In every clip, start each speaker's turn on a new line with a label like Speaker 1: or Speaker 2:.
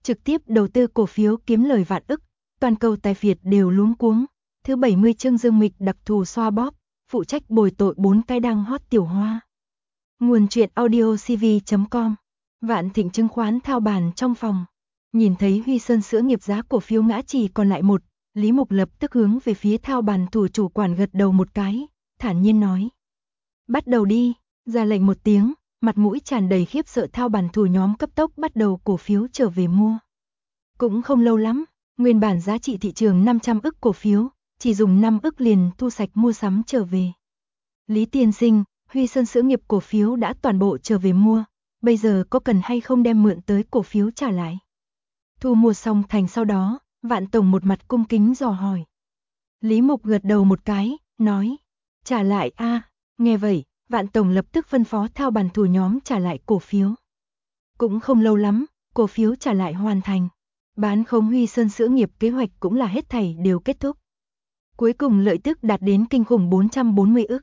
Speaker 1: trực tiếp đầu tư cổ phiếu kiếm lời vạn ức, toàn cầu tài phiệt đều luống cuống. Thứ 70 chương Dương Mịch đặc thù xoa bóp, phụ trách bồi tội 4 cái đang hot tiểu hoa. Nguồn truyện audio cv.com. Vạn Thịnh chứng khoán thao bàn trong phòng. Nhìn thấy Huy Sơn Sữa nghiệp giá cổ phiếu ngã chỉ còn lại một, Lý Mục lập tức hướng về phía thao bàn thủ chủ quản gật đầu một cái, thản nhiên nói. Bắt đầu đi, ra lệnh một tiếng, mặt mũi tràn đầy khiếp sợ thao bàn thủ nhóm cấp tốc bắt đầu cổ phiếu trở về mua. Cũng không lâu lắm, nguyên bản giá trị thị trường 500 ức cổ phiếu, chỉ dùng 5 ức liền thu sạch mua sắm trở về. Lý tiên sinh, Huy Sơn Sữa nghiệp cổ phiếu đã toàn bộ trở về mua, bây giờ có cần hay không đem mượn tới cổ phiếu trả lại? Thu mua xong thành sau đó, Vạn Tổng một mặt cung kính dò hỏi. Lý Mục gật đầu một cái, nói, trả lại a. Nghe vậy, Vạn Tổng lập tức phân phó thao bàn thủ nhóm trả lại cổ phiếu. Cũng không lâu lắm, cổ phiếu trả lại hoàn thành. Bán khống Huy Sơn Sữa nghiệp kế hoạch cũng là hết thảy đều kết thúc. Cuối cùng lợi tức đạt đến kinh khủng 440 ức.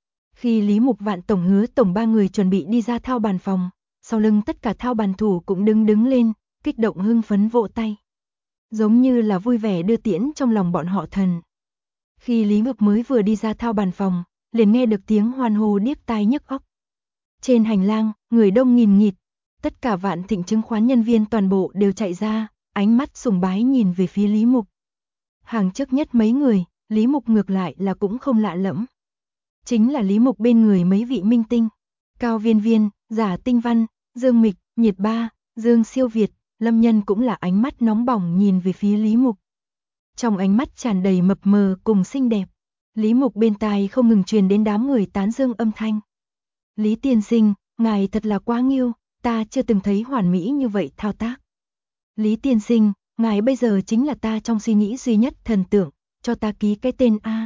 Speaker 1: Khi Lý Mục, Vạn Tổng, Hứa Tổng ba người chuẩn bị đi ra thao bàn phòng, sau lưng tất cả thao bàn thủ cũng đứng lên, kích động hưng phấn vỗ tay. Giống như là vui vẻ đưa tiễn trong lòng bọn họ thần. Khi Lý Mục mới vừa đi ra thao bàn phòng, liền nghe được tiếng hoan hô điếc tai nhức óc. Trên hành lang, người đông nghìn nghịt, tất cả Vạn Thịnh chứng khoán nhân viên toàn bộ đều chạy ra, ánh mắt sùng bái nhìn về phía Lý Mục. Hàng trước nhất mấy người, Lý Mục ngược lại là cũng không lạ lẫm. Chính là Lý Mục bên người mấy vị minh tinh, Cao Viên Viên, Giả Tinh Văn, Dương Mịch, Nhiệt Ba, Dương Siêu Việt, Lâm Nhân cũng là ánh mắt nóng bỏng nhìn về phía Lý Mục. Trong ánh mắt tràn đầy mập mờ cùng xinh đẹp, Lý Mục bên tai không ngừng truyền đến đám người tán dương âm thanh. Lý tiên sinh, ngài thật là quá nghiêu, ta chưa từng thấy hoàn mỹ như vậy thao tác. Lý tiên sinh, ngài bây giờ chính là ta trong suy nghĩ duy nhất thần tượng, cho ta ký cái tên A.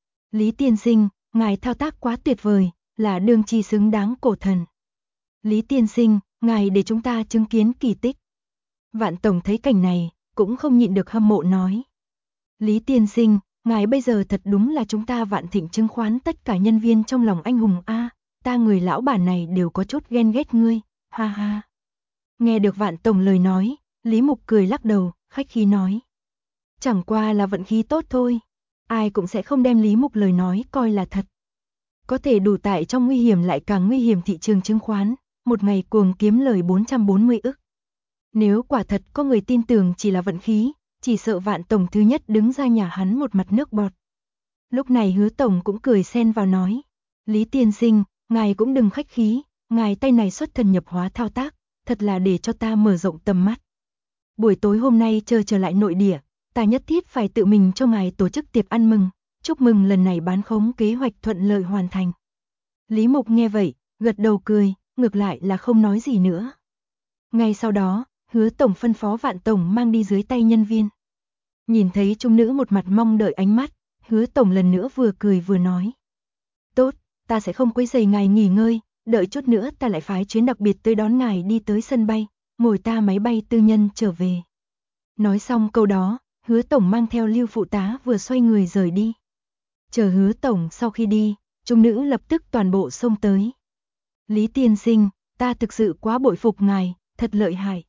Speaker 1: Lý tiên sinh, ngài thao tác quá tuyệt vời, là đương chi xứng đáng cổ thần. Lý tiên sinh, ngài để chúng ta chứng kiến kỳ tích. Vạn Tổng thấy cảnh này, cũng không nhịn được hâm mộ nói. Lý tiên sinh, ngài bây giờ thật đúng là chúng ta Vạn Thịnh chứng khoán tất cả nhân viên trong lòng anh hùng A, ta người lão bản này đều có chút ghen ghét ngươi, ha ha. Nghe được Vạn Tổng lời nói, Lý Mục cười lắc đầu, khách khí nói. Chẳng qua là vận khí tốt thôi, ai cũng sẽ không đem Lý Mục lời nói coi là thật. Có thể đủ tại trong nguy hiểm lại càng nguy hiểm thị trường chứng khoán, một ngày cuồng kiếm lời 440 ức. Nếu quả thật có người tin tưởng chỉ là vận khí, chỉ sợ Vạn Tổng thứ nhất đứng ra nhà hắn một mặt nước bọt. Lúc này Hứa Tổng cũng cười xen vào nói. Lý tiên sinh, ngài cũng đừng khách khí, ngài tay này xuất thần nhập hóa thao tác, thật là để cho ta mở rộng tầm mắt. Buổi tối hôm nay trở lại nội địa, ta nhất thiết phải tự mình cho ngài tổ chức tiệc ăn mừng, chúc mừng lần này bán khống kế hoạch thuận lợi hoàn thành. Lý Mục nghe vậy, gật đầu cười, ngược lại là không nói gì nữa. Ngay sau đó, Hứa Tổng phân phó Vạn Tổng mang đi dưới tay nhân viên. Nhìn thấy trung nữ một mặt mong đợi ánh mắt, Hứa Tổng lần nữa vừa cười vừa nói. Tốt, ta sẽ không quấy rầy ngài nghỉ ngơi, đợi chút nữa ta lại phái chuyến đặc biệt tới đón ngài đi tới sân bay, ngồi ta máy bay tư nhân trở về. Nói xong câu đó, Hứa Tổng mang theo Lưu phụ tá vừa xoay người rời đi. Chờ Hứa Tổng sau khi đi, trung nữ lập tức toàn bộ xông tới. Lý tiên sinh, ta thực sự quá bội phục ngài, thật lợi hại.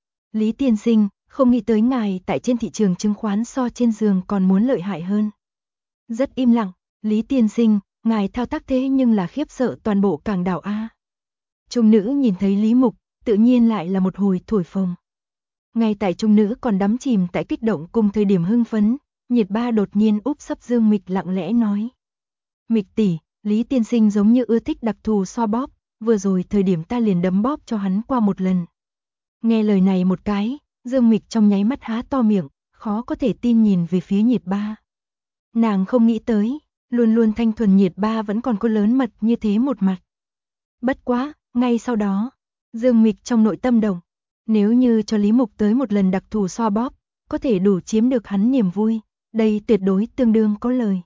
Speaker 1: Lý tiên sinh, không nghĩ tới ngài tại trên thị trường chứng khoán so trên giường còn muốn lợi hại hơn. Rất im lặng, Lý tiên sinh, ngài thao tác thế nhưng là khiếp sợ toàn bộ cảng đảo A. Trung nữ nhìn thấy Lý Mục, tự nhiên lại là một hồi thổi phồng. Ngay tại trung nữ còn đắm chìm tại kích động cùng thời điểm hưng phấn, Nhiệt Ba đột nhiên úp sấp Dương Mịch lặng lẽ nói. Mịch tỷ, Lý tiên sinh giống như ưa thích đặc thù xoa bóp, vừa rồi thời điểm ta liền đấm bóp cho hắn qua một lần. Nghe lời này một cái, Dương Mịch trong nháy mắt há to miệng, khó có thể tin nhìn về phía Nhiệt Ba. Nàng không nghĩ tới, luôn luôn thanh thuần Nhiệt Ba vẫn còn có lớn mật như thế một mặt. Bất quá, ngay sau đó, Dương Mịch trong nội tâm động, nếu như cho Lý Mục tới một lần đặc thù xoa bóp, có thể đủ chiếm được hắn niềm vui, đây tuyệt đối tương đương có lời.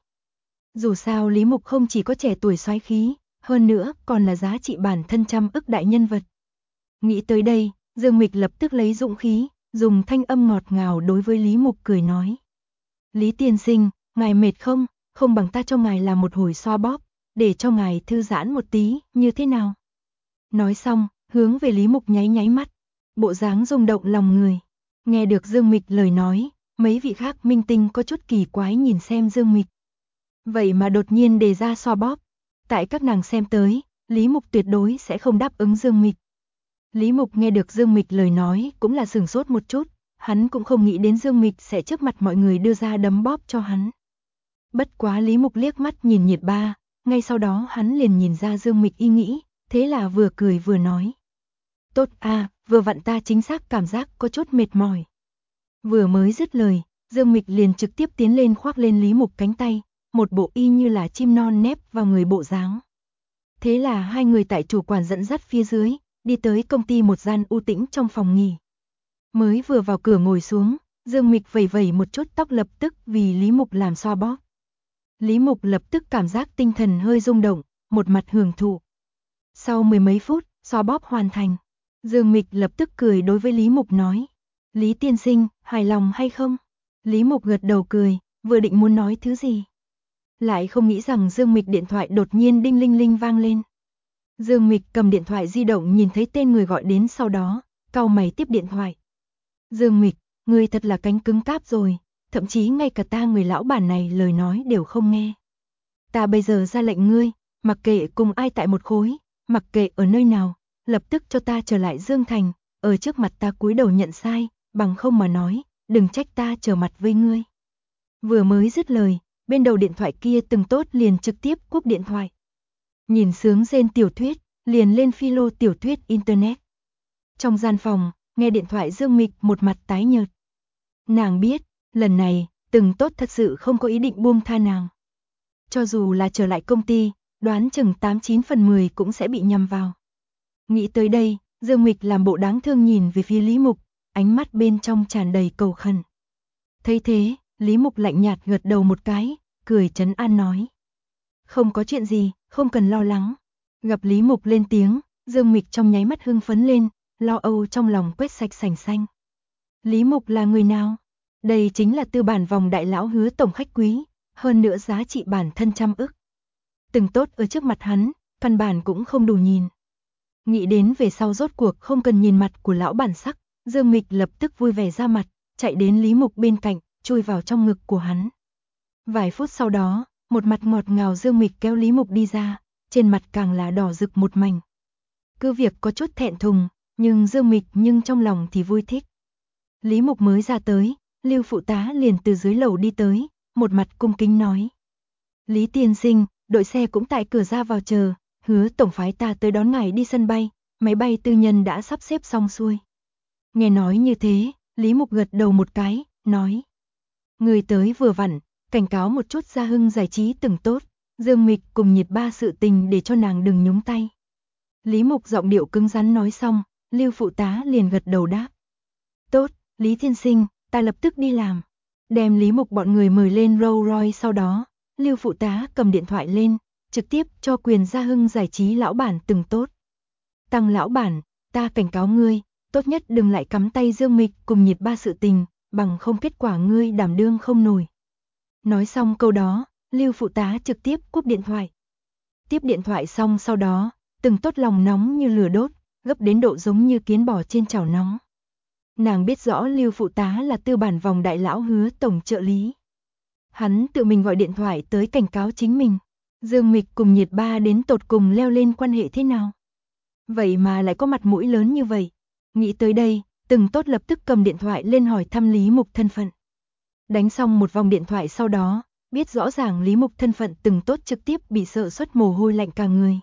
Speaker 1: Dù sao Lý Mục không chỉ có trẻ tuổi soái khí, hơn nữa còn là giá trị bản thân trăm ức đại nhân vật. Nghĩ tới đây, Dương Mịch lập tức lấy dũng khí, dùng thanh âm ngọt ngào đối với Lý Mục cười nói. Lý tiên sinh, ngài mệt không? Không bằng ta cho ngài làm một hồi xoa bóp, để cho ngài thư giãn một tí, như thế nào? Nói xong, hướng về Lý Mục nháy nháy mắt, bộ dáng rung động lòng người. Nghe được Dương Mịch lời nói, mấy vị khác minh tinh có chút kỳ quái nhìn xem Dương Mịch. Vậy mà đột nhiên đề ra xoa bóp. Tại các nàng xem tới, Lý Mục tuyệt đối sẽ không đáp ứng Dương Mịch. Lý Mục nghe được Dương Mịch lời nói cũng là sửng sốt một chút, hắn cũng không nghĩ đến Dương Mịch sẽ trước mặt mọi người đưa ra đấm bóp cho hắn. Bất quá Lý Mục liếc mắt nhìn Nhiệt Ba, ngay sau đó hắn liền nhìn ra Dương Mịch ý nghĩ, thế là vừa cười vừa nói. Tốt à, vừa vặn ta chính xác cảm giác có chút mệt mỏi. Vừa mới dứt lời, Dương Mịch liền trực tiếp tiến lên khoác lên Lý Mục cánh tay, một bộ y như là chim non nép vào người bộ dáng. Thế là hai người tại chủ quản dẫn dắt phía dưới, đi tới công ty một gian u tĩnh trong phòng nghỉ. Mới vừa vào cửa ngồi xuống, Dương Mịch vẩy vẩy một chút tóc lập tức vì Lý Mục làm xoa bóp. Lý Mục lập tức cảm giác tinh thần hơi rung động, một mặt hưởng thụ. Sau mười mấy phút, xoa bóp hoàn thành. Dương Mịch lập tức cười đối với Lý Mục nói. Lý tiên sinh, hài lòng hay không? Lý Mục gật đầu cười, vừa định muốn nói thứ gì. Lại không nghĩ rằng Dương Mịch điện thoại đột nhiên đinh linh linh vang lên. Dương Mịch cầm điện thoại di động nhìn thấy tên người gọi đến sau đó, cau mày tiếp điện thoại. Dương Mịch, ngươi thật là cánh cứng cáp rồi, thậm chí ngay cả ta người lão bản này lời nói đều không nghe. Ta bây giờ ra lệnh ngươi, mặc kệ cùng ai tại một khối, mặc kệ ở nơi nào, lập tức cho ta trở lại Dương Thành, ở trước mặt ta cúi đầu nhận sai, bằng không mà nói, đừng trách ta trở mặt với ngươi. Vừa mới dứt lời, bên đầu điện thoại kia Từng Tốt liền trực tiếp cúp điện thoại. Nhìn sướng rên tiểu thuyết, liền lên philo tiểu thuyết internet. Trong gian phòng, nghe điện thoại Dương Mịch một mặt tái nhợt. Nàng biết, lần này, Từng Tốt thật sự không có ý định buông tha nàng. Cho dù là trở lại công ty, đoán chừng 89 phần 10 cũng sẽ bị nhầm vào. Nghĩ tới đây, Dương Mịch làm bộ đáng thương nhìn về phía Lý Mục, ánh mắt bên trong tràn đầy cầu khẩn. Thấy thế, Lý Mục lạnh nhạt gật đầu một cái, cười trấn an nói. Không có chuyện gì, không cần lo lắng. Gặp Lý Mục lên tiếng, Dương Mịch trong nháy mắt hưng phấn lên, lo âu trong lòng quét sạch sành xanh. Lý Mục là người nào? Đây chính là tư bản vòng đại lão Hứa tổng khách quý, hơn nữa giá trị bản thân trăm ức. Từng Tốt ở trước mặt hắn, căn bản cũng không đủ nhìn. Nghĩ đến về sau rốt cuộc không cần nhìn mặt của lão bản sắc, Dương Mịch lập tức vui vẻ ra mặt, chạy đến Lý Mục bên cạnh, chui vào trong ngực của hắn. Vài phút sau đó, một mặt ngọt ngào Dương Mịch kéo Lý Mục đi ra, trên mặt càng là đỏ rực một mảnh. Cứ việc có chút thẹn thùng, nhưng Dương Mịch trong lòng thì vui thích. Lý Mục mới ra tới, Lưu phụ tá liền từ dưới lầu đi tới, một mặt cung kính nói. Lý tiên sinh, đội xe cũng tại cửa ra vào chờ, Hứa tổng phái ta tới đón ngài đi sân bay, máy bay tư nhân đã sắp xếp xong xuôi. Nghe nói như thế, Lý Mục gật đầu một cái, nói. Người tới vừa vặn, cảnh cáo một chút Gia Hưng giải trí Từng Tốt, Dương Mịch cùng Nhiệt Ba sự tình để cho nàng đừng nhúng tay. Lý Mục giọng điệu cứng rắn nói xong, Lưu phụ tá liền gật đầu đáp. Tốt, Lý tiên sinh, ta lập tức đi làm. Đem Lý Mục bọn người mời lên Rolls Royce sau đó, Lưu phụ tá cầm điện thoại lên, trực tiếp cho quyền Gia Hưng giải trí lão bản Từng Tốt. Tăng lão bản, ta cảnh cáo ngươi, tốt nhất đừng lại cắm tay Dương Mịch cùng Nhiệt Ba sự tình, bằng không kết quả ngươi đảm đương không nổi. Nói xong câu đó, Lưu phụ tá trực tiếp cúp điện thoại. Tiếp điện thoại xong sau đó, Từng Tốt lòng nóng như lửa đốt, gấp đến độ giống như kiến bò trên chảo nóng. Nàng biết rõ Lưu phụ tá là tư bản vòng đại lão Hứa tổng trợ lý. Hắn tự mình gọi điện thoại tới cảnh cáo chính mình. Dương Mịch cùng Nhiệt Ba đến tột cùng leo lên quan hệ thế nào? Vậy mà lại có mặt mũi lớn như vậy. Nghĩ tới đây, Từng Tốt lập tức cầm điện thoại lên hỏi thăm Lý Mục thân phận. Đánh xong một vòng điện thoại sau đó, biết rõ ràng Lý Mục thân phận Từng Tốt trực tiếp bị sợ xuất mồ hôi lạnh cả người.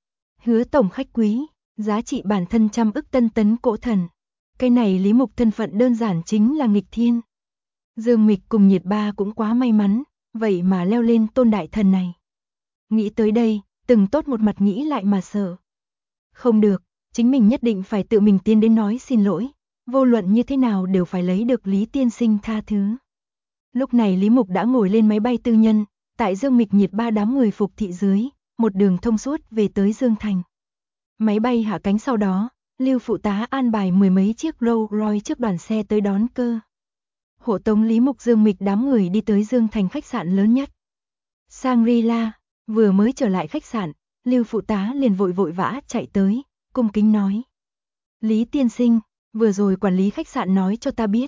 Speaker 1: Hứa tổng khách quý, giá trị bản thân trăm ức tân tấn cỗ thần. Cái này Lý Mục thân phận đơn giản chính là nghịch thiên. Dương Mịch cùng Nhiệt Ba cũng quá may mắn, vậy mà leo lên tôn đại thần này. Nghĩ tới đây, Từng Tốt một mặt nghĩ lại mà sợ. Không được, chính mình nhất định phải tự mình tiến đến nói xin lỗi, vô luận như thế nào đều phải lấy được Lý tiên sinh tha thứ. Lúc này Lý Mục đã ngồi lên máy bay tư nhân, tại Dương Mịch Nhiệt Ba đám người phục thị dưới, một đường thông suốt về tới Dương Thành. Máy bay hạ cánh sau đó, Lưu phụ tá an bài mười mấy chiếc Rolls Royce trước đoàn xe tới đón cơ. Hộ tống Lý Mục Dương Mịch đám người đi tới Dương Thành khách sạn lớn nhất. Shangri-La, vừa mới trở lại khách sạn, Lưu phụ tá liền vội vã chạy tới, cung kính nói. Lý tiên sinh, vừa rồi quản lý khách sạn nói cho ta biết,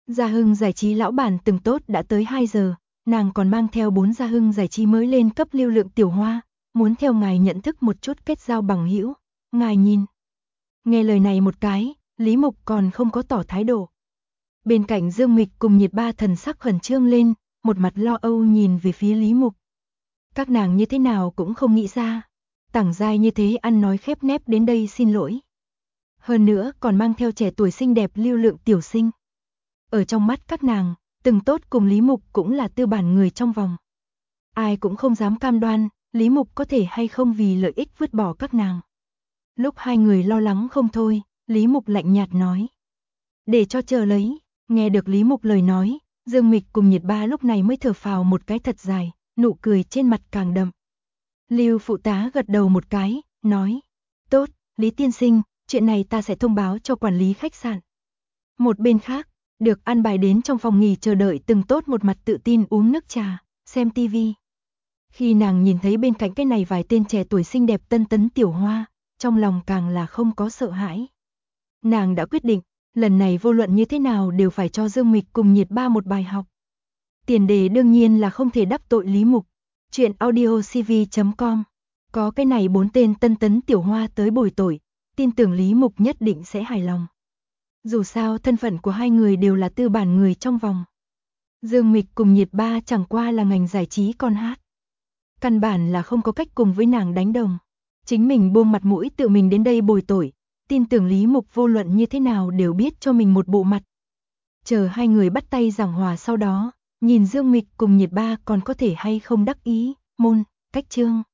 Speaker 1: Gia Hưng Giải trí lão bản từng tốt đã tới 2 giờ, nàng còn mang theo 4 Gia Hưng Giải trí mới lên cấp lưu lượng tiểu hoa, muốn theo ngài nhận thức một chút kết giao bằng hữu, ngài nhìn. Nghe lời này một cái, Lý Mục còn không có tỏ thái độ. Bên cạnh Dương Mịch cùng Nhiệt Ba thần sắc khẩn trương lên, một mặt lo âu nhìn về phía Lý Mục. Các nàng như thế nào cũng không nghĩ ra, Tảng Giai như thế ăn nói khép nép đến đây xin lỗi. Hơn nữa còn mang theo trẻ tuổi xinh đẹp lưu lượng tiểu sinh. Ở trong mắt các nàng, từng tốt cùng Lý Mục cũng là tư bản người trong vòng. Ai cũng không dám cam đoan, Lý Mục có thể hay không vì lợi ích vứt bỏ các nàng. Lúc hai người lo lắng không thôi, Lý Mục lạnh nhạt nói. Để cho chờ lấy, nghe được Lý Mục lời nói, Dương Mịch cùng Nhiệt Ba lúc này mới thở phào một cái thật dài, nụ cười trên mặt càng đậm. Lưu phụ tá gật đầu một cái, nói. Tốt, Lý tiên sinh, chuyện này ta sẽ thông báo cho quản lý khách sạn. Một bên khác, được an bài đến trong phòng nghỉ chờ đợi từng tốt một mặt tự tin uống nước trà, xem tivi. Khi nàng nhìn thấy bên cạnh cái này vài tên trẻ tuổi xinh đẹp tân tấn tiểu hoa, trong lòng càng là không có sợ hãi. Nàng đã quyết định, lần này vô luận như thế nào đều phải cho Dương Mịch cùng Nhiệt Ba một bài học. Tiền đề đương nhiên là không thể đắc tội Lý Mục. Chuyện audiocv.com. Có cái này 4 tên tân tấn tiểu hoa tới bồi tội, tin tưởng Lý Mục nhất định sẽ hài lòng. Dù sao thân phận của hai người đều là tư bản người trong vòng. Dương Mịch cùng Nhiệt Ba chẳng qua là ngành giải trí con hát. Căn bản là không có cách cùng với nàng đánh đồng. Chính mình buông mặt mũi tự mình đến đây bồi tội, tin tưởng Lý Mục vô luận như thế nào đều biết cho mình một bộ mặt. Chờ hai người bắt tay giảng hòa sau đó, nhìn Dương Mịch cùng Nhiệt Ba còn có thể hay không đắc ý, môn, cách chương.